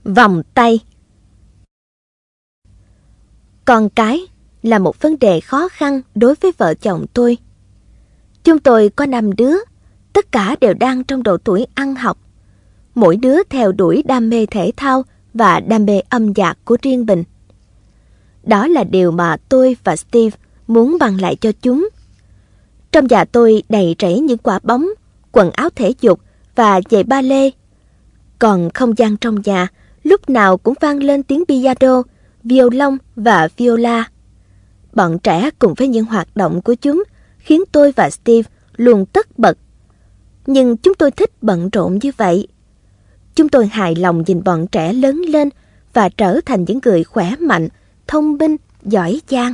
Vòng tay. Con cái là một vấn đề khó khăn đối với vợ chồng tôi. Chúng tôi có 5 đứa, tất cả đều đang trong độ tuổi ăn học. Mỗi đứa theo đuổi đam mê thể thao và đam mê âm nhạc của riêng mình. Đó là điều mà tôi và Steve muốn mang lại cho chúng. Trong nhà tôi đầy rẫy những quả bóng, quần áo thể dục và giày ba lê. Còn không gian trong nhà lúc nào cũng vang lên tiếng piano, violon và viola. Bọn trẻ cùng với những hoạt động của chúng khiến tôi và Steve luôn tất bật. Nhưng chúng tôi thích bận rộn như vậy. Chúng tôi hài lòng nhìn bọn trẻ lớn lên và trở thành những người khỏe mạnh, thông minh, giỏi giang.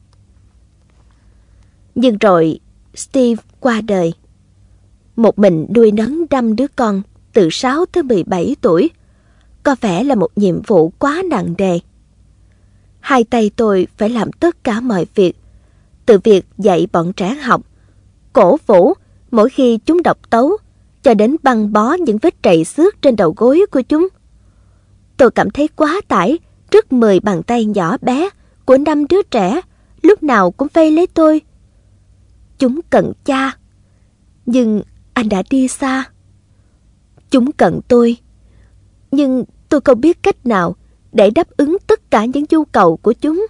Nhưng rồi Steve qua đời. Một mình nuôi nấng 5 đứa con từ 6 tới 17 tuổi có vẻ là một nhiệm vụ quá nặng nề. Hai tay tôi phải làm tất cả mọi việc, từ việc dạy bọn trẻ học, cổ vũ mỗi khi chúng đọc tấu, cho đến băng bó những vết trầy xước trên đầu gối của chúng. Tôi cảm thấy quá tải trước 10 bàn tay nhỏ bé của 5 đứa trẻ lúc nào cũng vây lấy tôi. Chúng cần cha, nhưng anh đã đi xa. Chúng cần tôi, nhưng tôi không biết cách nào để đáp ứng tất cả những nhu cầu của chúng.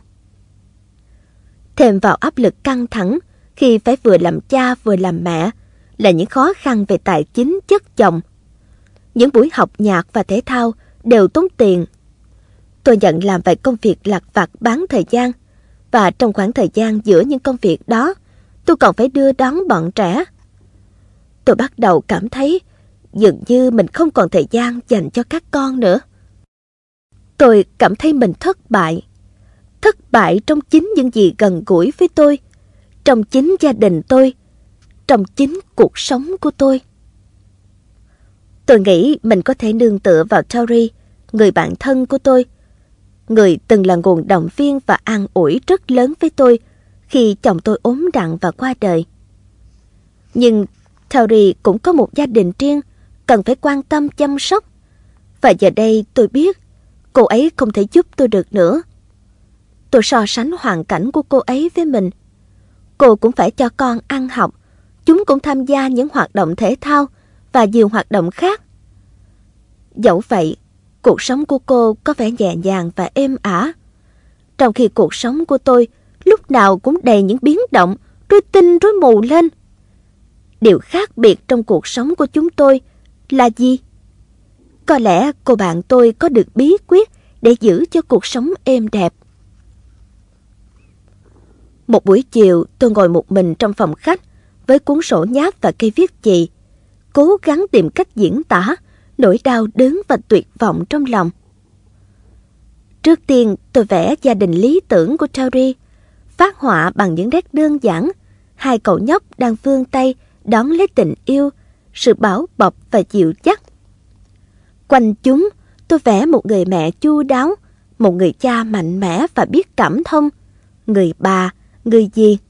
Thêm vào áp lực căng thẳng khi phải vừa làm cha vừa làm mẹ là những khó khăn về tài chính chất chồng. Những buổi học nhạc và thể thao đều tốn tiền. Tôi nhận làm vài công việc lặt vặt bán thời gian, và trong khoảng thời gian giữa những công việc đó, tôi còn phải đưa đón bọn trẻ. Tôi bắt đầu cảm thấy dường như mình không còn thời gian dành cho các con nữa. Tôi cảm thấy mình thất bại trong chính những gì gần gũi với tôi, trong chính gia đình tôi, trong chính cuộc sống của tôi. Tôi nghĩ mình có thể nương tựa vào Tori, người bạn thân của tôi, người từng là nguồn động viên và an ủi rất lớn với tôi khi chồng tôi ốm nặng và qua đời. Nhưng Tori cũng có một gia đình riêng cần phải quan tâm chăm sóc, và giờ đây tôi biết cô ấy không thể giúp tôi được nữa. Tôi so sánh hoàn cảnh của cô ấy với mình. Cô cũng phải cho con ăn học, chúng cũng tham gia những hoạt động thể thao và nhiều hoạt động khác. Dẫu vậy, cuộc sống của cô có vẻ nhẹ nhàng và êm ả, trong khi cuộc sống của tôi lúc nào cũng đầy những biến động, rối tinh rối mù lên. Điều khác biệt trong cuộc sống của chúng tôi là gì? Có lẽ cô bạn tôi có được bí quyết để giữ cho cuộc sống êm đẹp. Một buổi chiều, tôi ngồi một mình trong phòng khách với cuốn sổ nháp và cây viết chì, cố gắng tìm cách diễn tả nỗi đau đớn và tuyệt vọng trong lòng. Trước tiên, tôi vẽ gia đình lý tưởng của Tori, phác họa bằng những nét đơn giản, hai cậu nhóc đang vươn tay đón lấy tình yêu, sự bảo bọc và dịu dắt. Quanh chúng, tôi vẽ một người mẹ chu đáo, một người cha mạnh mẽ và biết cảm thông, người bà, người dì.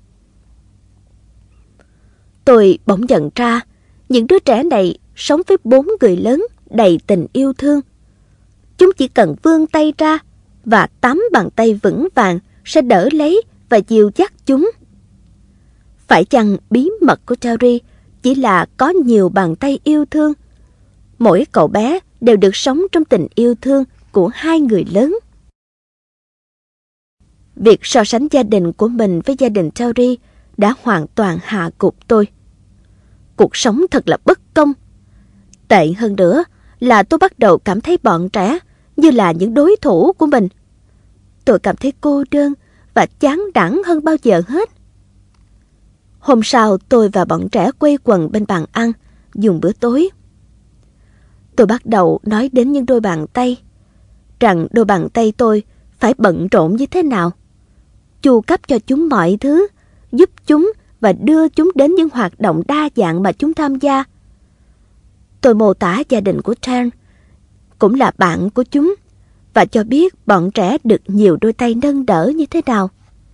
Tôi bỗng nhận ra, những đứa trẻ này sống với 4 người lớn đầy tình yêu thương. Chúng chỉ cần vươn tay ra, và 8 bàn tay vững vàng sẽ đỡ lấy và dìu dắt chúng. Phải chăng bí mật của Tori chỉ là có nhiều bàn tay yêu thương? Mỗi cậu bé đều được sống trong tình yêu thương của 2 người lớn. Việc so sánh gia đình của mình với gia đình Tori đã hoàn toàn hạ gục tôi. Cuộc sống thật là bất công. Tệ hơn nữa là tôi bắt đầu cảm thấy bọn trẻ như là những đối thủ của mình. Tôi cảm thấy cô đơn và chán nản hơn bao giờ hết. Hôm sau, tôi và bọn trẻ quây quần bên bàn ăn, dùng bữa tối. Tôi bắt đầu nói đến những đôi bàn tay, rằng đôi bàn tay tôi phải bận rộn như thế nào, chu cấp cho chúng mọi thứ, giúp chúng và đưa chúng đến những hoạt động đa dạng mà chúng tham gia. Tôi mô tả gia đình của Tan, cũng là bạn của chúng, và cho biết bọn trẻ được nhiều đôi tay nâng đỡ như thế nào.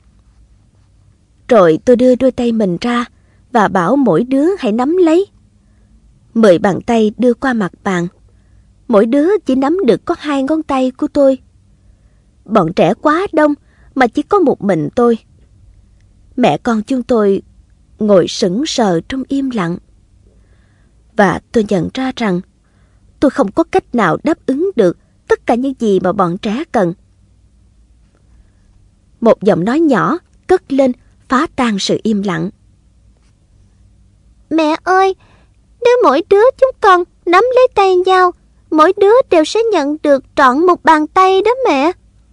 Rồi tôi đưa đôi tay mình ra và bảo mỗi đứa hãy nắm lấy. 10 bàn tay đưa qua mặt bàn. mỗi đứa chỉ nắm được có 2 ngón tay của tôi. Bọn trẻ quá đông mà chỉ có một mình tôi. Mẹ con chúng tôi ngồi sững sờ trong im lặng. Và tôi nhận ra rằng tôi không có cách nào đáp ứng được tất cả những gì mà bọn trẻ cần. Một giọng nói nhỏ cất lên phá tan sự im lặng. Mẹ ơi, nếu mỗi đứa chúng con nắm lấy tay nhau, mỗi đứa đều sẽ nhận được trọn một bàn tay đó mẹ.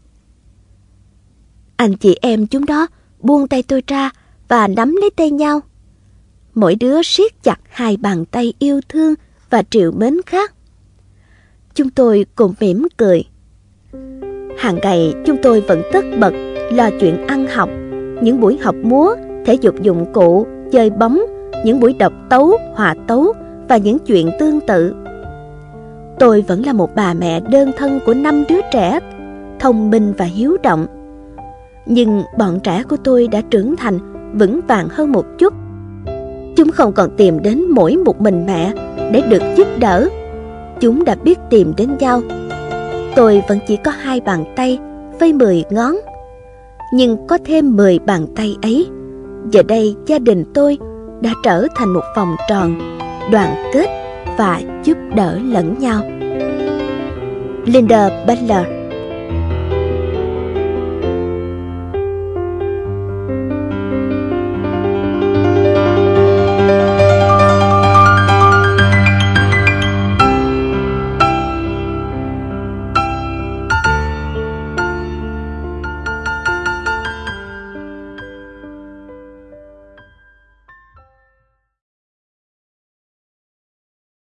Anh chị em chúng đó buông tay tôi ra và nắm lấy tay nhau. Mỗi đứa siết chặt 2 bàn tay yêu thương và trìu mến khác. Chúng tôi cùng mỉm cười. Hàng ngày chúng tôi vẫn tất bật lo chuyện ăn học, những buổi học múa, thể dục dụng cụ, chơi bóng, những buổi đọc tấu, hòa tấu và những chuyện tương tự. Tôi vẫn là một bà mẹ đơn thân của 5 đứa trẻ, thông minh và hiếu động. Nhưng bọn trẻ của tôi đã trưởng thành, vững vàng hơn một chút. Chúng không còn tìm đến mỗi một mình mẹ để được giúp đỡ. Chúng đã biết tìm đến nhau. Tôi vẫn chỉ có 2 bàn tay với 10 ngón. Nhưng có thêm 10 bàn tay ấy, giờ đây gia đình tôi đã trở thành một vòng tròn, đoàn kết và giúp đỡ lẫn nhau. Linda Butler.